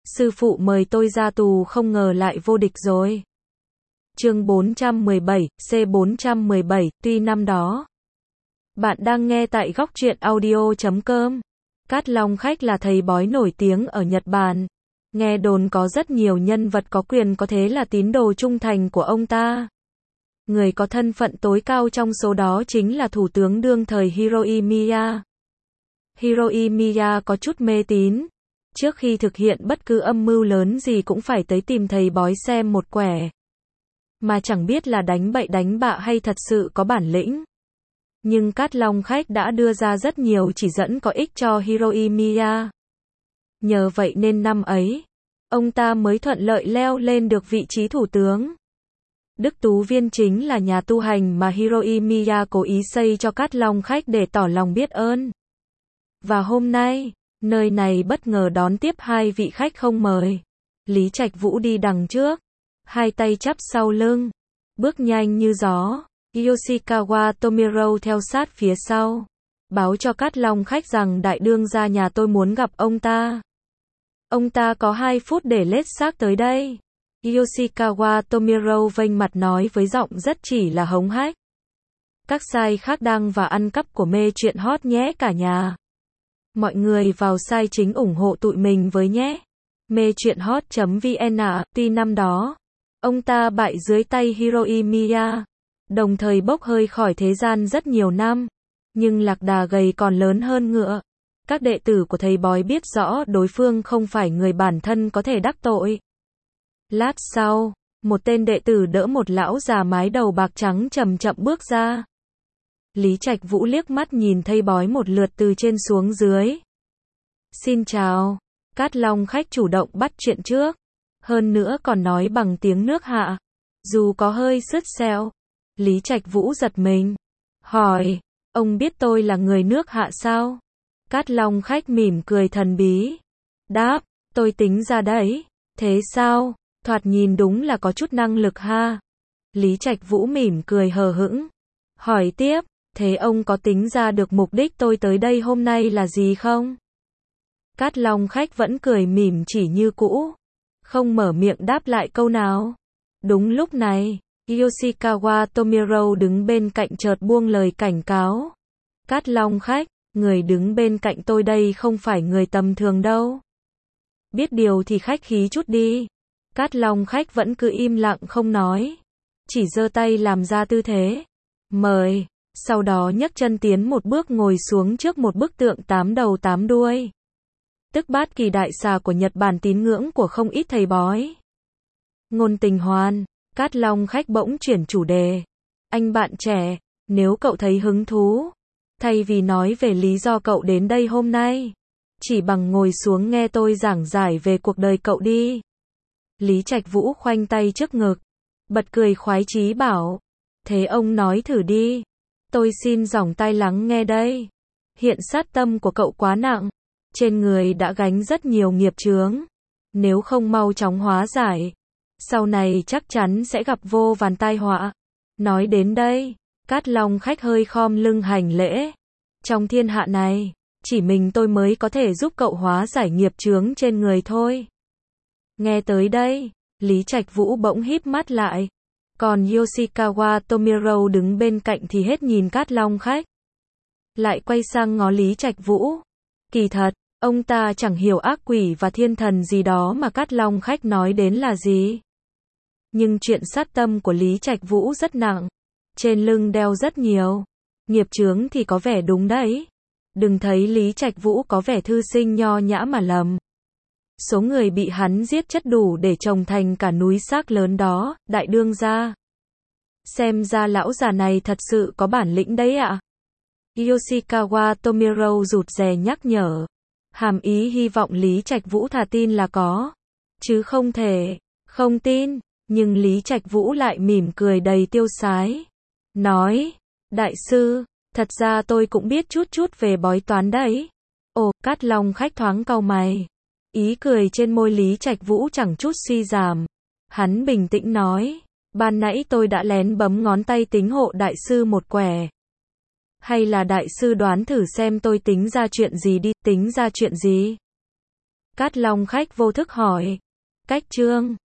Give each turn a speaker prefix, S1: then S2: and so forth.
S1: Sư phụ mời tôi ra tù không ngờ lại vô địch rồi. Chương 417, C417, tuy năm đó. Bạn đang nghe tại góc truyện audio.com. Cát Long Khách là thầy bói nổi tiếng ở Nhật Bản. Nghe đồn có rất nhiều nhân vật có quyền có thế là tín đồ trung thành của ông ta. Người có thân phận tối cao trong số đó chính là thủ tướng đương thời Hiroimiya. Hiroimiya có chút mê tín. Trước khi thực hiện bất cứ âm mưu lớn gì cũng phải tới tìm thầy bói xem một quẻ. Mà chẳng biết là đánh bậy đánh bạ hay thật sự có bản lĩnh. Nhưng Cát Long Khách đã đưa ra rất nhiều chỉ dẫn có ích cho Hiroimiya. Nhờ vậy nên năm ấy, ông ta mới thuận lợi leo lên được vị trí thủ tướng. Đức Tú Viên chính là nhà tu hành mà Hiroimiya cố ý xây cho Cát Long Khách để tỏ lòng biết ơn. Và hôm nay, nơi này bất ngờ đón tiếp hai vị khách không mời. Lý Trạch Vũ đi đằng trước, hai tay chắp sau lưng, bước nhanh như gió. Yoshikawa Tomiro theo sát phía sau, báo cho Cát Long Khách rằng đại đương gia nhà tôi muốn gặp ông ta. Ông ta có 2 phút để lết xác tới đây. Yoshikawa Tomiro vênh mặt nói với giọng rất chỉ là hống hách. Các site khác đăng và ăn cắp của mê truyện hot nhé cả nhà. Mọi người vào site chính ủng hộ tụi mình với nhé. Mê truyện hot.vn ạ. Tuy năm đó, ông ta bại dưới tay Hiroimiya, đồng thời bốc hơi khỏi thế gian rất nhiều năm. Nhưng lạc đà gầy còn lớn hơn ngựa. Các đệ tử của thầy bói biết rõ đối phương không phải người bản thân có thể đắc tội. Lát sau, một tên đệ tử đỡ một lão già mái đầu bạc trắng chậm chậm bước ra. Lý Trạch Vũ liếc mắt nhìn thầy bói một lượt từ trên xuống dưới. Xin chào. Cát Long Khách chủ động bắt chuyện trước. Hơn nữa còn nói bằng tiếng nước Hạ. Dù có hơi sứt sẹo. Lý Trạch Vũ giật mình. Hỏi, ông biết tôi là người nước Hạ sao? Cát Long Khách mỉm cười thần bí. Đáp, tôi tính ra đấy. Thế sao? Thoạt nhìn đúng là có chút năng lực ha. Lý Trạch Vũ mỉm cười hờ hững. Hỏi tiếp, thế ông có tính ra được mục đích tôi tới đây hôm nay là gì không? Cát Long Khách vẫn cười mỉm chỉ như cũ. Không mở miệng đáp lại câu nào. Đúng lúc này, Yoshikawa Tomiro đứng bên cạnh chợt buông lời cảnh cáo. Cát Long Khách, người đứng bên cạnh tôi đây không phải người tầm thường đâu. Biết điều thì khách khí chút đi. Cát Long Khách vẫn cứ im lặng không nói. Chỉ giơ tay làm ra tư thế. Mời. Sau đó nhấc chân tiến một bước ngồi xuống trước một bức tượng 8 đầu 8 đuôi. Tức bát kỳ đại xà của Nhật Bản tín ngưỡng của không ít thầy bói. Ngôn tình hoan. Cát Long Khách bỗng chuyển chủ đề. Anh bạn trẻ, nếu cậu thấy hứng thú, thay vì nói về lý do cậu đến đây hôm nay, chỉ bằng ngồi xuống nghe tôi giảng giải về cuộc đời cậu đi. Lý Trạch Vũ khoanh tay trước ngực, bật cười khoái chí bảo. Thế ông nói thử đi. Tôi xin dòng tai lắng nghe đây. Hiện sát tâm của cậu quá nặng. Trên người đã gánh rất nhiều nghiệp chướng. Nếu không mau chóng hóa giải, sau này chắc chắn sẽ gặp vô vàn tai họa. Nói đến đây, Cát Long Khách hơi khom lưng hành lễ. Trong thiên hạ này, chỉ mình tôi mới có thể giúp cậu hóa giải nghiệp chướng trên người thôi. Nghe tới đây, Lý Trạch Vũ bỗng híp mắt lại. Còn Yoshikawa Tomiro đứng bên cạnh thì hết nhìn Cát Long Khách. Lại quay sang ngó Lý Trạch Vũ. Kỳ thật, ông ta chẳng hiểu ác quỷ và thiên thần gì đó mà Cát Long Khách nói đến là gì. Nhưng chuyện sát tâm của Lý Trạch Vũ rất nặng. Trên lưng đeo rất nhiều. Nghiệp chướng thì có vẻ đúng đấy. Đừng thấy Lý Trạch Vũ có vẻ thư sinh nho nhã mà lầm. Số người bị hắn giết chất đủ để trồng thành cả núi xác lớn đó, đại đương gia. Xem ra lão già này thật sự có bản lĩnh đấy ạ. Yoshikawa Tomiro rụt rè nhắc nhở. Hàm ý hy vọng Lý Trạch Vũ thà tin là có. Chứ không thể, không tin. Nhưng Lý Trạch Vũ lại mỉm cười đầy tiêu sái. Nói, đại sư, thật ra tôi cũng biết chút về bói toán đấy. Ồ, Cát Long Khách thoáng cau mày. Ý cười trên môi Lý Trạch Vũ chẳng chút suy giảm. Hắn bình tĩnh nói, ban nãy tôi đã lén bấm ngón tay tính hộ đại sư một quẻ. Hay là đại sư đoán thử xem tôi tính ra chuyện gì đi, tính ra chuyện gì? Cát Long khách vô thức hỏi. Cách chương